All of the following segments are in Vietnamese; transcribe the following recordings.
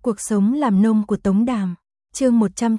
Cuộc sống làm nông của Tống Đàm, chương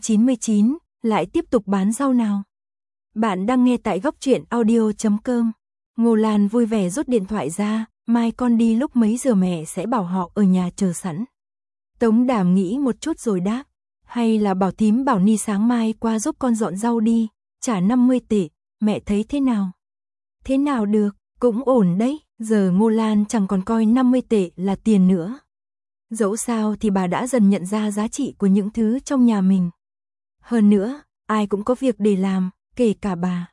199, lại tiếp tục bán rau nào. Bạn đang nghe tại góc truyện audio.com. Ngô Lan vui vẻ rút điện thoại ra, mai con đi lúc mấy giờ mẹ sẽ bảo họ ở nhà chờ sẵn. Tống Đàm nghĩ một chút rồi đáp, hay là bảo thím Bảo Ni sáng mai qua giúp con dọn rau đi, trả 50 tệ, mẹ thấy thế nào? Thế nào được, cũng ổn đấy, giờ Ngô Lan chẳng còn coi 50 tệ là tiền nữa. Dẫu sao thì bà đã dần nhận ra giá trị của những thứ trong nhà mình. Hơn nữa, ai cũng có việc để làm, kể cả bà.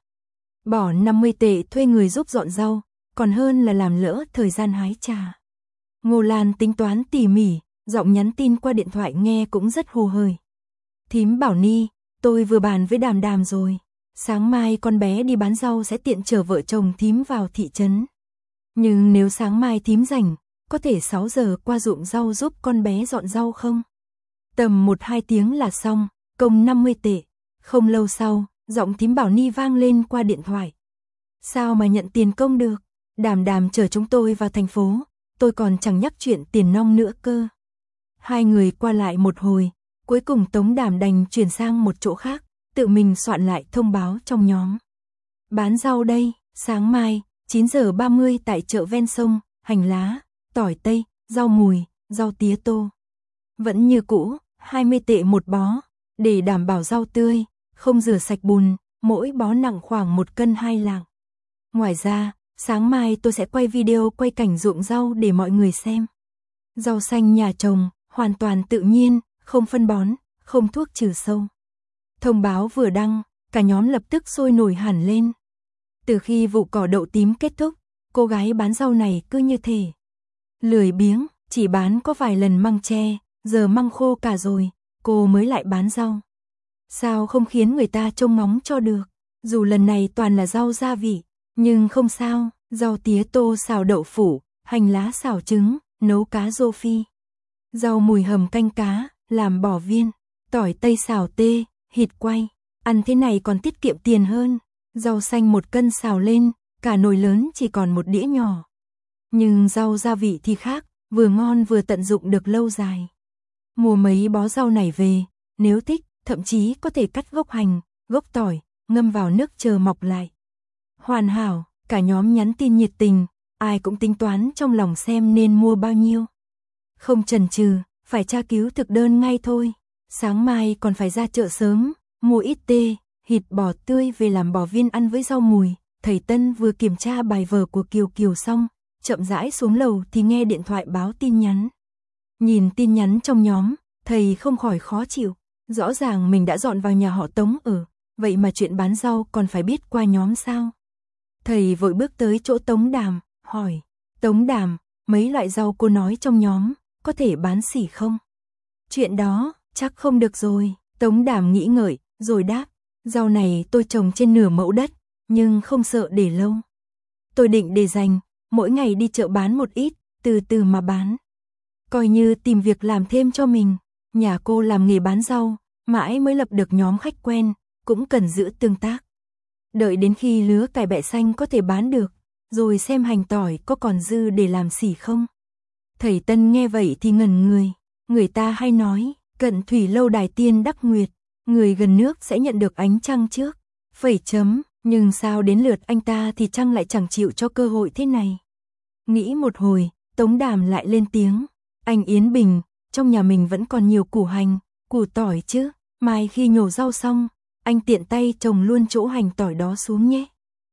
Bỏ 50 tệ thuê người giúp dọn rau, còn hơn là làm lỡ thời gian hái trà. Ngô Lan tính toán tỉ mỉ, giọng nhắn tin qua điện thoại nghe cũng rất hồ hởi. Thím Bảo Ni, tôi vừa bàn với Đàm Đàm rồi. Sáng mai con bé đi bán rau sẽ tiện chở vợ chồng thím vào thị trấn. Nhưng nếu sáng mai thím rảnh, có thể 6 giờ qua ruộng rau giúp con bé dọn rau không? Tầm 1-2 tiếng là xong, công 50 tệ. Không lâu sau, giọng thím Bảo Ni vang lên qua điện thoại. Sao mà nhận tiền công được? Đàm Đàm chở chúng tôi vào thành phố, tôi còn chẳng nhắc chuyện tiền nong nữa cơ. Hai người qua lại một hồi, cuối cùng Tống Đàm đành chuyển sang một chỗ khác, tự mình soạn lại thông báo trong nhóm. Bán rau đây, sáng mai, 9 giờ 30 tại chợ ven sông, hành lá, tỏi tây, rau mùi, rau tía tô. Vẫn như cũ, 20 tệ một bó, để đảm bảo rau tươi, không rửa sạch bùn, mỗi bó nặng khoảng 1 cân 2 lạng. Ngoài ra, sáng mai tôi sẽ quay video quay cảnh ruộng rau để mọi người xem. Rau xanh nhà trồng, hoàn toàn tự nhiên, không phân bón, không thuốc trừ sâu. Thông báo vừa đăng, cả nhóm lập tức sôi nổi hẳn lên. Từ khi vụ cỏ đậu tím kết thúc, cô gái bán rau này cứ như thể lười biếng, chỉ bán có vài lần măng tre, giờ măng khô cả rồi, cô mới lại bán rau. Sao không khiến người ta trông ngóng cho được? Dù lần này toàn là rau gia vị, nhưng không sao, rau tía tô xào đậu phủ, hành lá xào trứng, nấu cá rô phi. Rau mùi hầm canh cá, làm bò viên, tỏi tây xào tê, thịt quay. Ăn thế này còn tiết kiệm tiền hơn. Rau xanh 1 cân xào lên, cả nồi lớn chỉ còn 1 đĩa nhỏ. Nhưng rau gia vị thì khác, vừa ngon vừa tận dụng được lâu dài. Mua mấy bó rau này về, nếu thích, thậm chí có thể cắt gốc hành, gốc tỏi, ngâm vào nước chờ mọc lại. Hoàn hảo, cả nhóm nhắn tin nhiệt tình, ai cũng tính toán trong lòng xem nên mua bao nhiêu. Không chần chừ, phải tra cứu thực đơn ngay thôi. Sáng mai còn phải ra chợ sớm, mua ít tê, thịt bò tươi về làm bò viên ăn với rau mùi. Thầy Tân vừa kiểm tra bài vở của Kiều Kiều xong, chậm rãi xuống lầu thì nghe điện thoại báo tin nhắn. Nhìn tin nhắn trong nhóm, thầy không khỏi khó chịu. Rõ ràng mình đã dọn vào nhà họ Tống ở, vậy mà chuyện bán rau còn phải biết qua nhóm sao? Thầy vội bước tới chỗ Tống Đàm, hỏi, Tống Đàm, mấy loại rau cô nói trong nhóm, có thể bán xỉ không? Chuyện đó, chắc không được rồi. Tống Đàm nghĩ ngợi, rồi đáp, rau này tôi trồng trên nửa mẫu đất, nhưng không sợ để lâu. Tôi định để dành, mỗi ngày đi chợ bán một ít, từ từ mà bán. Coi như tìm việc làm thêm cho mình. Nhà cô làm nghề bán rau, mãi mới lập được nhóm khách quen, cũng cần giữ tương tác. Đợi đến khi lứa cải bẹ xanh có thể bán được, rồi xem hành tỏi có còn dư để làm xỉ không. Thầy Tân nghe vậy thì ngẩn người. Người ta hay nói, cận thủy lâu đài tiên đắc nguyệt, người gần nước sẽ nhận được ánh trăng trước. Phẩy chấm, nhưng sao đến lượt anh ta thì trăng lại chẳng chịu cho cơ hội thế này. Nghĩ một hồi, Tống Đàm lại lên tiếng, anh Yến Bình, trong nhà mình vẫn còn nhiều củ hành, củ tỏi chứ, mai khi nhổ rau xong, anh tiện tay trồng luôn chỗ hành tỏi đó xuống nhé.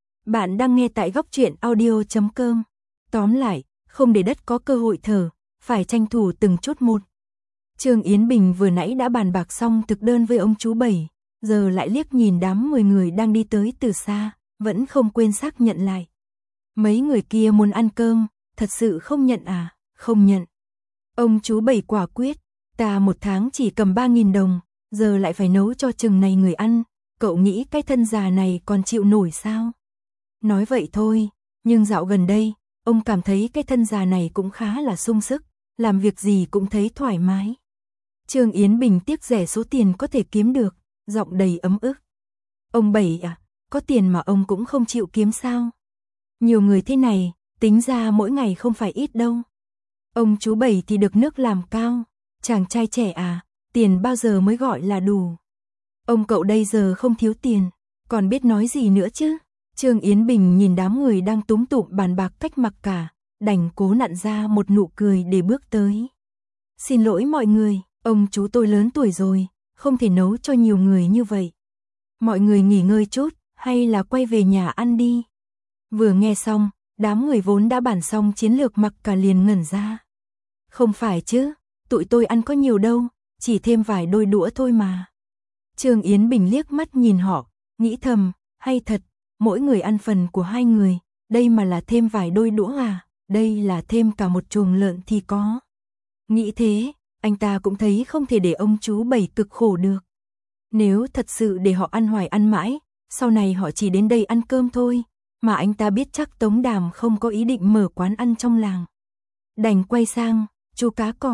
Bạn đang nghe tại góc truyện audio.com. Tóm lại, không để đất có cơ hội thở, phải tranh thủ từng chút một. Trương Yến Bình vừa nãy đã bàn bạc xong thực đơn với ông chú Bảy, giờ lại liếc nhìn đám 10 người đang đi tới từ xa, vẫn không quên xác nhận lại. Mấy người kia muốn ăn cơm, thật sự không nhận à? Không nhận. Ông chú Bảy quả quyết, ta 1 tháng chỉ cầm 3.000 đồng, giờ lại phải nấu cho chừng này người ăn, cậu nghĩ cái thân già này còn chịu nổi sao? Nói vậy thôi, nhưng dạo gần đây, ông cảm thấy cái thân già này cũng khá là sung sức, làm việc gì cũng thấy thoải mái. Trương Yến Bình tiếc rẻ số tiền có thể kiếm được, giọng đầy ấm ức. Ông Bảy à, có tiền mà ông cũng không chịu kiếm sao? Nhiều người thế này, tính ra mỗi ngày không phải ít đâu. Ông chú Bảy thì được nước làm cao, chàng trai trẻ à, tiền bao giờ mới gọi là đủ. Ông cậu đây giờ không thiếu tiền, còn biết nói gì nữa chứ. Trương Yến Bình nhìn đám người đang túm tụm bàn bạc cách mặc cả, đành cố nặn ra một nụ cười để bước tới. Xin lỗi mọi người, ông chú tôi lớn tuổi rồi, không thể nấu cho nhiều người như vậy. Mọi người nghỉ ngơi chút, hay là quay về nhà ăn đi. Vừa nghe xong, đám người vốn đã bàn xong chiến lược mặc cả liền ngẩn ra. Không phải chứ, tụi tôi ăn có nhiều đâu, chỉ thêm vài đôi đũa thôi mà. Trương Yến Bình liếc mắt nhìn họ, nghĩ thầm, hay thật, mỗi người ăn phần của hai người, đây mà là thêm vài đôi đũa à, đây là thêm cả một chuồng lợn thì có. Nghĩ thế, anh ta cũng thấy không thể để ông chú Bảy cực khổ được. Nếu thật sự để họ ăn hoài ăn mãi, sau này họ chỉ đến đây ăn cơm thôi, mà anh ta biết chắc Tống Đàm không có ý định mở quán ăn trong làng. Đành quay sang, chú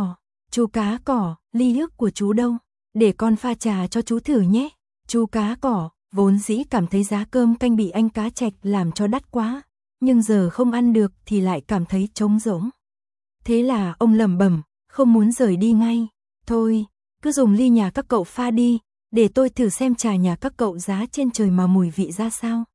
cá cỏ, ly nước của chú đâu, để con pha trà cho chú thử nhé. Chú cá cỏ, vốn dĩ cảm thấy giá cơm canh bị anh cá trạch làm cho đắt quá, nhưng giờ không ăn được thì lại cảm thấy trống rỗng. Thế là ông lẩm bẩm, không muốn rời đi ngay. Thôi, cứ dùng ly nhà các cậu pha đi, để tôi thử xem trà nhà các cậu giá trên trời mà mùi vị ra sao.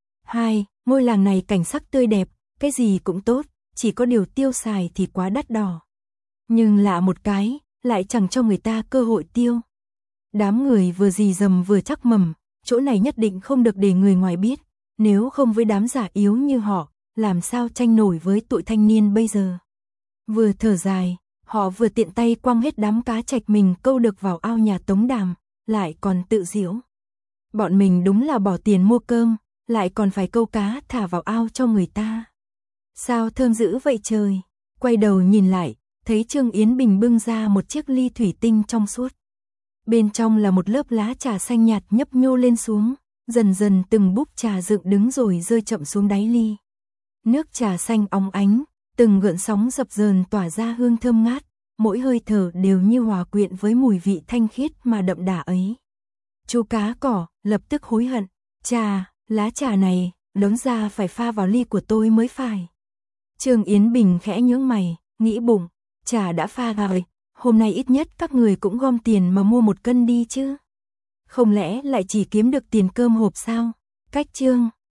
Ngôi làng này cảnh sắc tươi đẹp, cái gì cũng tốt, chỉ có điều tiêu xài thì quá đắt đỏ. Nhưng lạ một cái, lại chẳng cho người ta cơ hội tiêu. Đám người vừa rì rầm vừa chắc mầm, chỗ này nhất định không được để người ngoài biết, nếu không với đám giả yếu như họ, làm sao tranh nổi với tụi thanh niên bây giờ. Vừa thở dài, họ vừa tiện tay quăng hết đám cá trạch mình câu được vào ao nhà Tống Đàm, lại còn tự giễu. Bọn mình đúng là bỏ tiền mua cơm, lại còn phải câu cá thả vào ao cho người ta. Sao thơm dữ vậy trời, quay đầu nhìn lại, thấy Trương Yến Bình bưng ra một chiếc ly thủy tinh trong suốt. Bên trong là một lớp lá trà xanh nhạt nhấp nhô lên xuống, dần dần từng búp trà dựng đứng rồi rơi chậm xuống đáy ly. Nước trà xanh óng ánh, từng gợn sóng dập dờn tỏa ra hương thơm ngát, mỗi hơi thở đều như hòa quyện với mùi vị thanh khiết mà đậm đà ấy. Chú cá cỏ lập tức hối hận, lá trà này, đống ra phải pha vào ly của tôi mới phải. Trương Yến Bình khẽ nhướng mày, nghĩ bụng, trà đã pha rồi, hôm nay ít nhất các người cũng gom tiền mà mua 1 cân đi chứ. Không lẽ lại chỉ kiếm được tiền cơm hộp sao? Cách chương